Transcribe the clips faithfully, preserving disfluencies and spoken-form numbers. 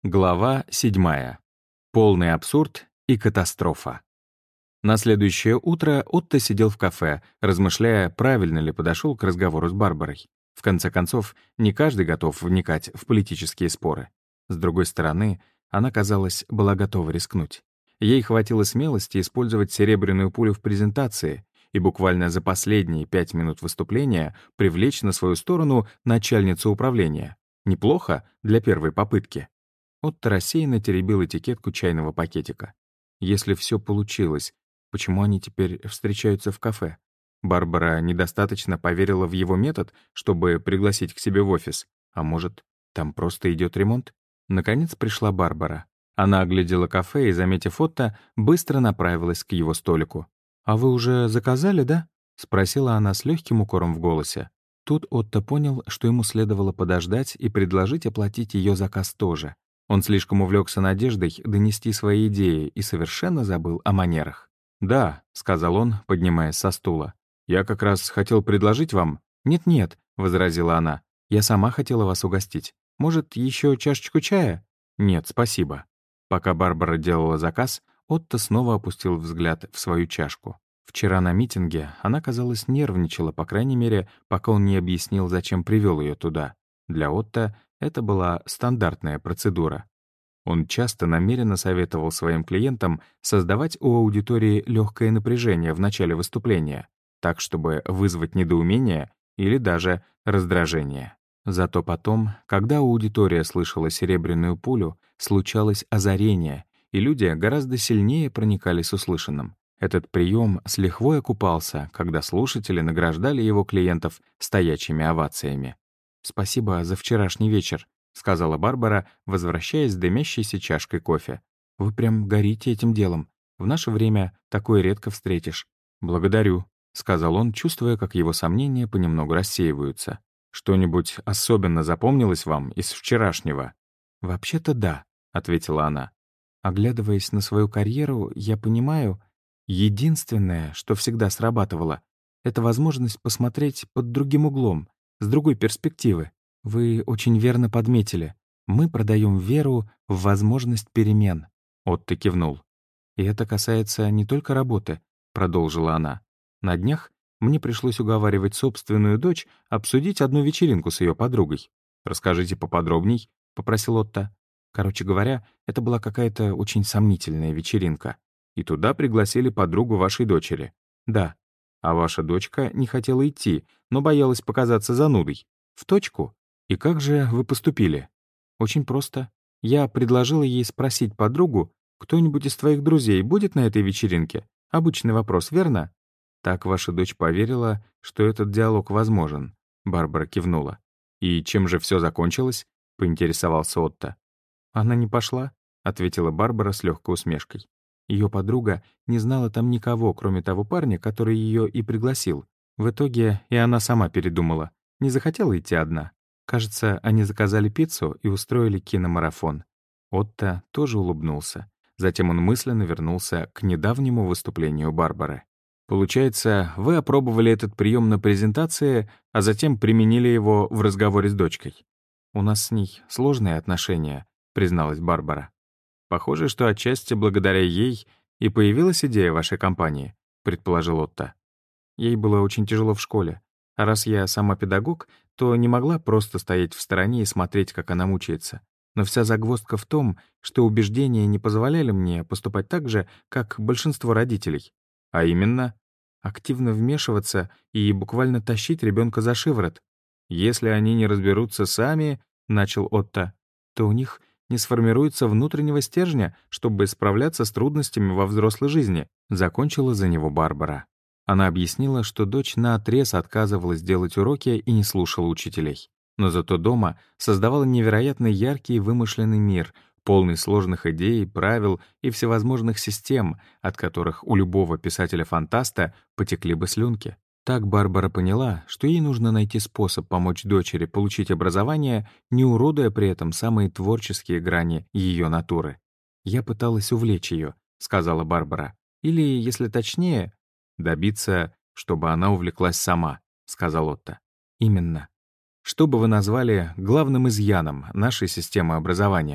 Глава седьмая. Полный абсурд и катастрофа. На следующее утро Отто сидел в кафе, размышляя, правильно ли подошел к разговору с Барбарой. В конце концов, не каждый готов вникать в политические споры. С другой стороны, она, казалось, была готова рискнуть. Ей хватило смелости использовать серебряную пулю в презентации и буквально за последние пять минут выступления привлечь на свою сторону начальницу управления. Неплохо для первой попытки. Отто рассеянно теребил этикетку чайного пакетика. Если все получилось, почему они теперь встречаются в кафе? Барбара недостаточно поверила в его метод, чтобы пригласить к себе в офис. А может, там просто идет ремонт? Наконец пришла Барбара. Она оглядела кафе и, заметив Отто, быстро направилась к его столику. «А вы уже заказали, да?» — спросила она с легким укором в голосе. Тут Отто понял, что ему следовало подождать и предложить оплатить ее заказ тоже. Он слишком увлекся надеждой донести свои идеи и совершенно забыл о манерах. «Да», — сказал он, поднимаясь со стула. «Я как раз хотел предложить вам...» «Нет-нет», — возразила она. «Я сама хотела вас угостить. Может, еще чашечку чая?» «Нет, спасибо». Пока Барбара делала заказ, Отто снова опустил взгляд в свою чашку. Вчера на митинге она, казалось, нервничала, по крайней мере, пока он не объяснил, зачем привел ее туда. Для Отто это была стандартная процедура. Он часто намеренно советовал своим клиентам создавать у аудитории легкое напряжение в начале выступления, так, чтобы вызвать недоумение или даже раздражение. Зато потом, когда аудитория слышала серебряную пулю, случалось озарение, и люди гораздо сильнее проникались услышанным. Этот прием с лихвой окупался, когда слушатели награждали его клиентов стоячими овациями. «Спасибо за вчерашний вечер», — сказала Барбара, возвращаясь с дымящейся чашкой кофе. «Вы прям горите этим делом. В наше время такое редко встретишь». «Благодарю», — сказал он, чувствуя, как его сомнения понемногу рассеиваются. «Что-нибудь особенно запомнилось вам из вчерашнего?» «Вообще-то да», — ответила она. «Оглядываясь на свою карьеру, я понимаю, единственное, что всегда срабатывало, это возможность посмотреть под другим углом, с другой перспективы. Вы очень верно подметили. Мы продаем веру в возможность перемен». Отто кивнул. «И это касается не только работы», — продолжила она. «На днях мне пришлось уговаривать собственную дочь обсудить одну вечеринку с ее подругой». «Расскажите поподробней», — попросил Отто. Короче говоря, это была какая-то очень сомнительная вечеринка. «И туда пригласили подругу вашей дочери?» «Да». «А ваша дочка не хотела идти, но боялась показаться занудой?» «В точку. И как же вы поступили?» «Очень просто. Я предложила ей спросить подругу, кто-нибудь из твоих друзей будет на этой вечеринке? Обычный вопрос, верно?» «Так ваша дочь поверила, что этот диалог возможен», — Барбара кивнула. «И чем же все закончилось?» — поинтересовался Отто. «Она не пошла», — ответила Барбара с легкой усмешкой. Ее подруга не знала там никого, кроме того парня, который ее и пригласил. В итоге и она сама передумала. Не захотела идти одна. Кажется, они заказали пиццу и устроили киномарафон. Отто тоже улыбнулся. Затем он мысленно вернулся к недавнему выступлению Барбары. «Получается, вы опробовали этот прием на презентации, а затем применили его в разговоре с дочкой?» «У нас с ней сложные отношения», — призналась Барбара. «Похоже, что отчасти благодаря ей и появилась идея вашей компании», — предположил Отто. «Ей было очень тяжело в школе. А раз я сама педагог, то не могла просто стоять в стороне и смотреть, как она мучается. Но вся загвоздка в том, что убеждения не позволяли мне поступать так же, как большинство родителей. А именно, активно вмешиваться и буквально тащить ребенка за шиворот. Если они не разберутся сами, — начал Отто, — то у них не сформируется внутреннего стержня, чтобы справляться с трудностями во взрослой жизни, — закончила за него Барбара. Она объяснила, что дочь наотрез отказывалась делать уроки и не слушала учителей. Но зато дома создавала невероятно яркий и вымышленный мир, полный сложных идей, правил и всевозможных систем, от которых у любого писателя-фантаста потекли бы слюнки. Так Барбара поняла, что ей нужно найти способ помочь дочери получить образование, не уродуя при этом самые творческие грани ее натуры. «Я пыталась увлечь ее», — сказала Барбара. «Или, если точнее, добиться, чтобы она увлеклась сама», — сказал Отто. «Именно. Что бы вы назвали главным изъяном нашей системы образования?»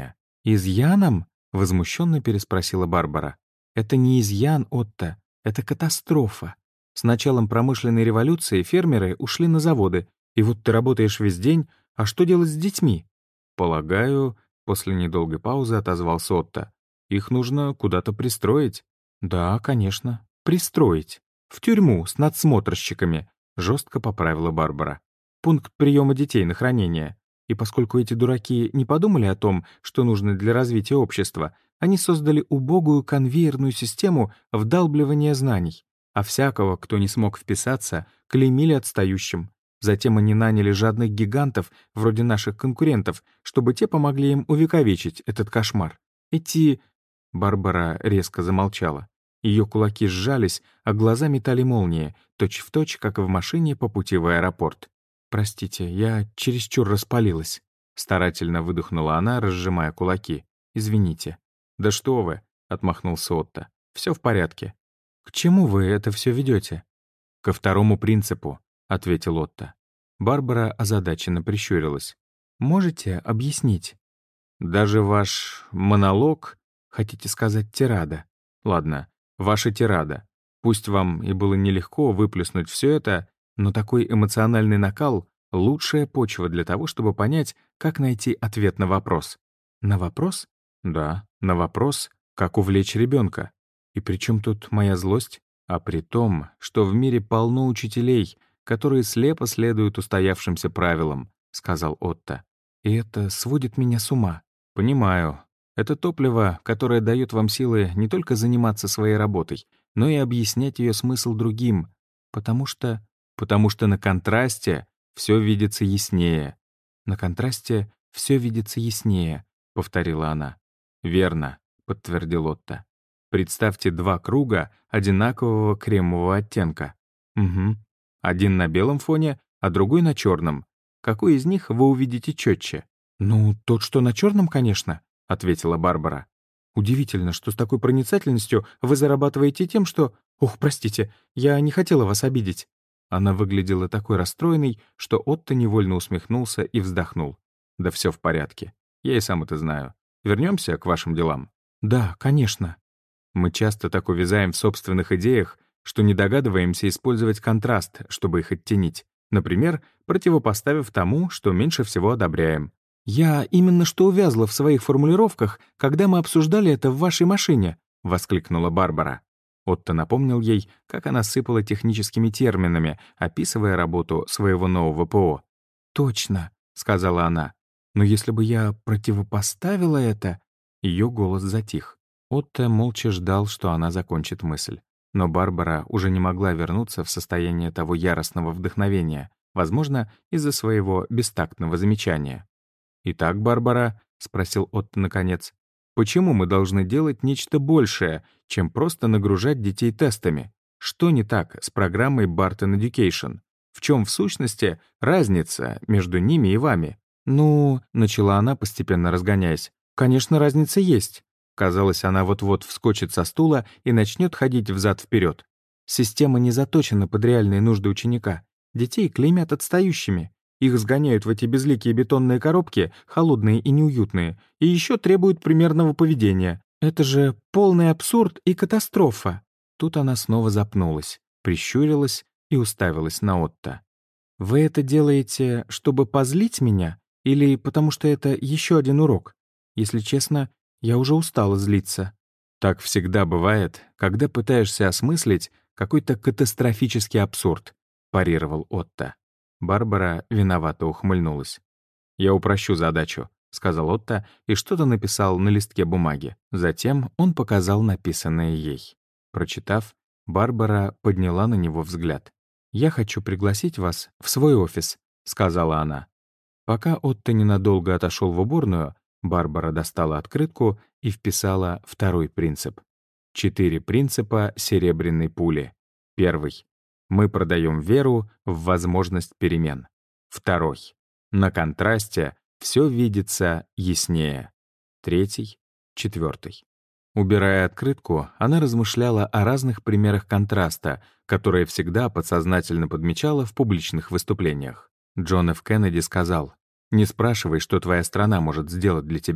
«Изъяном?» — возмущенно переспросила Барбара. «Это не изъян, Отто, это катастрофа. С началом промышленной революции фермеры ушли на заводы, и вот ты работаешь весь день, а что делать с детьми?» «Полагаю», — после недолгой паузы отозвался Отто, «их нужно куда-то пристроить». «Да, конечно, пристроить. В тюрьму с надсмотрщиками», — жестко поправила Барбара. «Пункт приема детей на хранение. И поскольку эти дураки не подумали о том, что нужно для развития общества, они создали убогую конвейерную систему вдалбливания знаний, а всякого, кто не смог вписаться, клеймили отстающим. Затем они наняли жадных гигантов, вроде наших конкурентов, чтобы те помогли им увековечить этот кошмар. Эти...» Барбара резко замолчала. Ее кулаки сжались, а глаза метали молнии, точь-в-точь, как в машине по пути в аэропорт. «Простите, я чересчур распалилась», — старательно выдохнула она, разжимая кулаки. «Извините». «Да что вы», — отмахнулся Отто. «Все в порядке». «К чему вы это все ведете?» «Ко второму принципу», — ответил Отто. Барбара озадаченно прищурилась. «Можете объяснить?» «Даже ваш монолог, хотите сказать, тирада? Ладно, ваша тирада. Пусть вам и было нелегко выплеснуть все это, но такой эмоциональный накал — лучшая почва для того, чтобы понять, как найти ответ на вопрос». «На вопрос?» «Да, на вопрос, как увлечь ребенка. И при чем тут моя злость? А при том, что в мире полно учителей, которые слепо следуют устоявшимся правилам», — сказал Отто. «И это сводит меня с ума». «Понимаю. Это топливо, которое дает вам силы не только заниматься своей работой, но и объяснять ее смысл другим, потому что... потому что на контрасте все видится яснее». «На контрасте все видится яснее», — повторила она. «Верно», — подтвердил Отто. «Представьте два круга одинакового кремового оттенка. Угу. Один на белом фоне, а другой на черном. Какой из них вы увидите четче?» «Ну, тот, что на черном, конечно», — ответила Барбара. «Удивительно, что с такой проницательностью вы зарабатываете тем, что... Ох, простите, я не хотела вас обидеть». Она выглядела такой расстроенной, что Отто невольно усмехнулся и вздохнул. «Да все в порядке. Я и сам это знаю. Вернемся к вашим делам?» «Да, конечно». Мы часто так увязаем в собственных идеях, что не догадываемся использовать контраст, чтобы их оттенить. Например, противопоставив тому, что меньше всего одобряем. «Я именно что увязла в своих формулировках, когда мы обсуждали это в вашей машине», — воскликнула Барбара. Отто напомнил ей, как она сыпала техническими терминами, описывая работу своего нового ПО. «Точно», — сказала она. «Но если бы я противопоставила это...» Ее голос затих. Отто молча ждал, что она закончит мысль. Но Барбара уже не могла вернуться в состояние того яростного вдохновения, возможно, из-за своего бестактного замечания. «Итак, Барбара», — спросил Отто наконец, «почему мы должны делать нечто большее, чем просто нагружать детей тестами? Что не так с программой Barton Education? В чем, в сущности, разница между ними и вами?» «Ну», — начала она, постепенно разгоняясь, «конечно, разница есть». Казалось, она вот-вот вскочит со стула и начнет ходить взад-вперед. Система не заточена под реальные нужды ученика. Детей клеймят отстающими. Их сгоняют в эти безликие бетонные коробки, холодные и неуютные, и еще требуют примерного поведения. Это же полный абсурд и катастрофа. Тут она снова запнулась, прищурилась и уставилась на Отто. «Вы это делаете, чтобы позлить меня? Или потому что это еще один урок? Если честно, я уже устала злиться». «Так всегда бывает, когда пытаешься осмыслить какой-то катастрофический абсурд», — парировал Отто. Барбара виновато ухмыльнулась. «Я упрощу задачу», — сказал Отто и что-то написал на листке бумаги. Затем он показал написанное ей. Прочитав, Барбара подняла на него взгляд. «Я хочу пригласить вас в свой офис», — сказала она. Пока Отто ненадолго отошел в уборную, Барбара достала открытку и вписала второй принцип. Четыре принципа серебряной пули. Первый. Мы продаем веру в возможность перемен. Второй. На контрасте все видится яснее. Третий. Четвертый. Убирая открытку, она размышляла о разных примерах контраста, которые всегда подсознательно подмечала в публичных выступлениях. Джон Ф. Кеннеди сказал: «Не спрашивай, что твоя страна может сделать для тебя.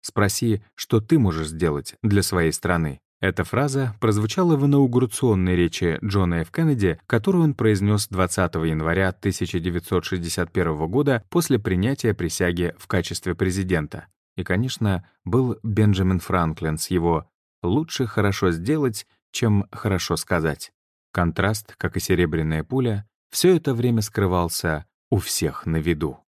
Спроси, что ты можешь сделать для своей страны. Эта фраза прозвучала в инаугурационной речи Джона Ф. Кеннеди, которую он произнес двадцатого января тысяча девятьсот шестьдесят первого года после принятия присяги в качестве президента. И, конечно, был Бенджамин Франклин с его «лучше хорошо сделать, чем хорошо сказать». Контраст, как и серебряная пуля, все это время скрывался у всех на виду.